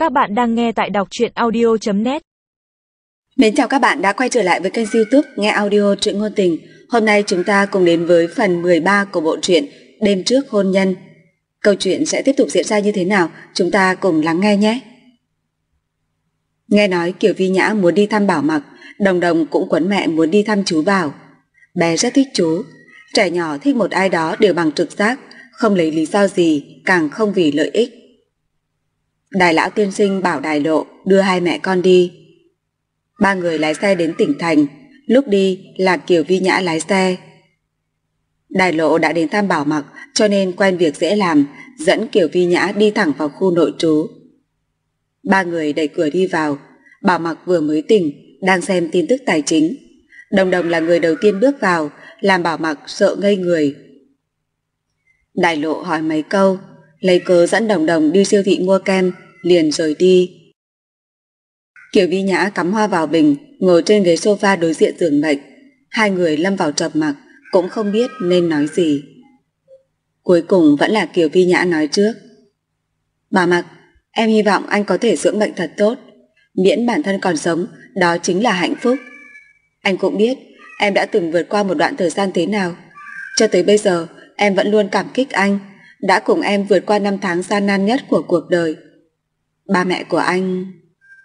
Các bạn đang nghe tại đọc truyện audio.net. Mến chào các bạn đã quay trở lại với kênh YouTube Nghe Audio Truyện Ngôn Tình. Hôm nay chúng ta cùng đến với phần 13 của bộ truyện Đêm Trước Hôn Nhân. Câu chuyện sẽ tiếp tục diễn ra như thế nào? Chúng ta cùng lắng nghe nhé. Nghe nói Kiều Vi Nhã muốn đi thăm Bảo Mặc, Đồng Đồng cũng quấn mẹ muốn đi thăm chú Bảo. Bé rất thích chú. Trẻ nhỏ thích một ai đó đều bằng trực giác, không lấy lý do gì, càng không vì lợi ích. Đài lão tiên sinh bảo Đài Lộ đưa hai mẹ con đi. Ba người lái xe đến tỉnh thành, lúc đi là Kiều Vi Nhã lái xe. Đài Lộ đã đến thăm Bảo Mặc cho nên quen việc dễ làm, dẫn Kiều Vi Nhã đi thẳng vào khu nội trú. Ba người đẩy cửa đi vào. Bảo Mặc vừa mới tỉnh, đang xem tin tức tài chính. Đồng Đồng là người đầu tiên bước vào, làm Bảo Mặc sợ ngây người. Đài Lộ hỏi mấy câu, lấy cớ dẫn Đồng Đồng đi siêu thị mua kem, liền rời đi. Kiều Vi Nhã cắm hoa vào bình, ngồi trên ghế sofa đối diện giường bệnh. Hai người lâm vào trầm mặc, cũng không biết nên nói gì. Cuối cùng vẫn là Kiều Vi Nhã nói trước. Bảo Mặc, em hy vọng anh có thể dưỡng bệnh thật tốt, miễn bản thân còn sống, đó chính là hạnh phúc. Anh cũng biết em đã từng vượt qua một đoạn thời gian thế nào. Cho tới bây giờ em vẫn luôn cảm kích anh, đã cùng em vượt qua năm tháng gian nan nhất của cuộc đời. Ba mẹ của anh...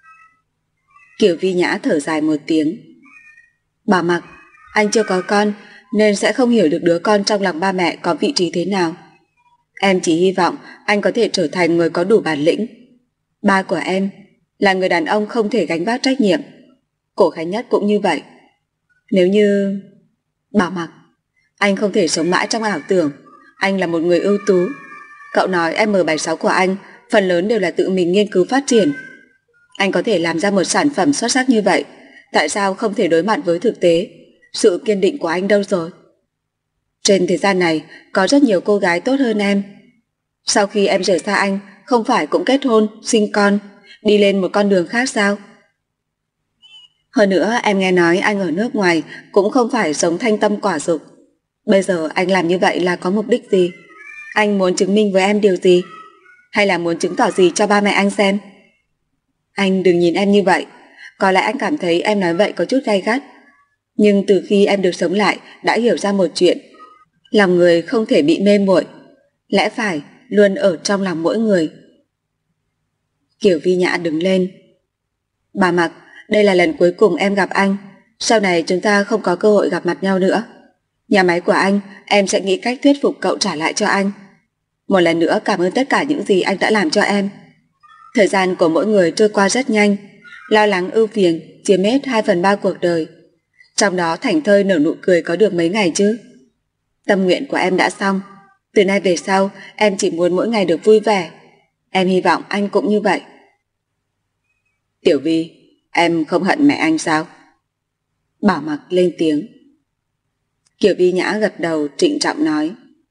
Kiều Vi Nhã thở dài một tiếng. Bảo Mặc, anh chưa có con nên sẽ không hiểu được đứa con trong lòng ba mẹ có vị trí thế nào. Em chỉ hy vọng anh có thể trở thành người có đủ bản lĩnh. Ba của em là người đàn ông không thể gánh vác trách nhiệm. Cổ Khánh Nhất cũng như vậy. Nếu như... Bảo Mặc, anh không thể sống mãi trong ảo tưởng. Anh là một người ưu tú. Cậu nói M76 của anh phần lớn đều là tự mình nghiên cứu phát triển. Anh có thể làm ra một sản phẩm xuất sắc như vậy, tại sao không thể đối mặt với thực tế? Sự kiên định của anh đâu rồi? Trên thế gian này có rất nhiều cô gái tốt hơn em. Sau khi em rời xa anh, không phải cũng kết hôn, sinh con, đi lên một con đường khác sao? Hơn nữa em nghe nói anh ở nước ngoài cũng không phải sống thanh tâm quả dục. Bây giờ anh làm như vậy là có mục đích gì? Anh muốn chứng minh với em điều gì? Hay là muốn chứng tỏ gì cho ba mẹ anh xem? Anh đừng nhìn em như vậy. Có lẽ anh cảm thấy em nói vậy có chút gay gắt. Nhưng từ khi em được sống lại đã hiểu ra một chuyện. Lòng người không thể bị mê muội, lẽ phải luôn ở trong lòng mỗi người. Kiều Vi Nhã đứng lên. Bà Mặc, đây là lần cuối cùng em gặp anh. Sau này chúng ta không có cơ hội gặp mặt nhau nữa. Nhà máy của anh, em sẽ nghĩ cách thuyết phục cậu trả lại cho anh. Một lần nữa cảm ơn tất cả những gì anh đã làm cho em. Thời gian của mỗi người trôi qua rất nhanh, lo lắng ưu phiền chiếm hết 2/3 cuộc đời. Trong đó thảnh thơi nở nụ cười có được mấy ngày chứ? Tâm nguyện của em đã xong. Từ nay về sau em chỉ muốn mỗi ngày được vui vẻ. Em hy vọng anh cũng như vậy. Tiểu Vi, em không hận mẹ anh sao? Bảo Mặc lên tiếng. Kiều Vi Nhã gật đầu trịnh trọng nói.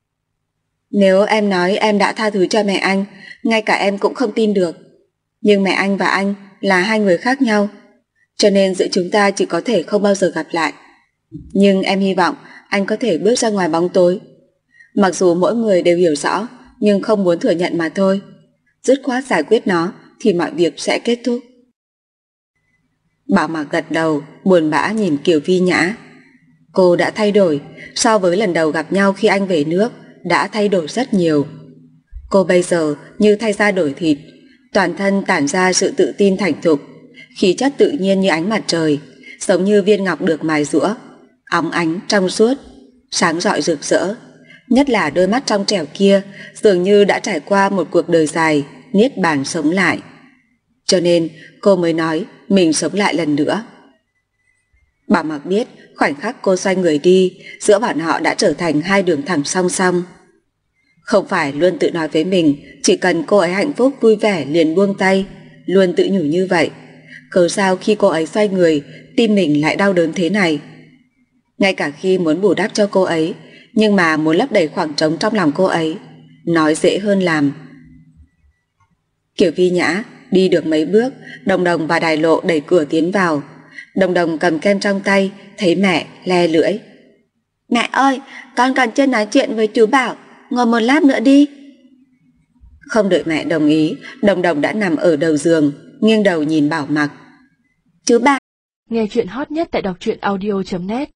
Nếu em nói em đã tha thứ cho mẹ anh, ngay cả em cũng không tin được. Nhưng mẹ anh và anh là hai người khác nhau, cho nên giữa chúng ta chỉ có thể không bao giờ gặp lại. Nhưng em hy vọng anh có thể bước ra ngoài bóng tối. Mặc dù mỗi người đều hiểu rõ, nhưng không muốn thừa nhận mà thôi. Dứt khoát giải quyết nó thì mọi việc sẽ kết thúc. Bảo Mặc gật đầu, buồn bã nhìn Kiều Vi Nhã. Cô đã thay đổi, so với lần đầu gặp nhau khi anh về nước, đã thay đổi rất nhiều. Cô bây giờ như thay da đổi thịt, toàn thân tản ra sự tự tin thành thục, khí chất tự nhiên như ánh mặt trời, giống như viên ngọc được mài giũa, óng ánh trong suốt, sáng rọi rực rỡ. Nhất là đôi mắt trong trẻo kia dường như đã trải qua một cuộc đời dài, niết bàn sống lại. Cho nên cô mới nói mình sống lại lần nữa. Bảo Mặc biết khoảnh khắc cô xoay người đi, giữa bọn họ đã trở thành hai đường thẳng song song. Không phải luôn tự nói với mình chỉ cần cô ấy hạnh phúc vui vẻ liền buông tay, luôn tự nhủ như vậy. Cớ sao khi cô ấy xoay người, tim mình lại đau đớn thế này? Ngay cả khi muốn bù đắp cho cô ấy, nhưng mà muốn lấp đầy khoảng trống trong lòng cô ấy, nói dễ hơn làm. Kiều Vi Nhã đi được mấy bước, Đồng Đồng và Đài Lộ đẩy cửa tiến vào. Đồng Đồng cầm kem trong tay, thấy mẹ le lưỡi. Mẹ ơi, con còn chưa nói chuyện với chú Bảo, ngồi một lát nữa đi. Không đợi mẹ đồng ý, Đồng Đồng đã nằm ở đầu giường, nghiêng đầu nhìn Bảo Mặc. Chú ba. Nghe chuyện hot nhất tại đọc truyện audio.net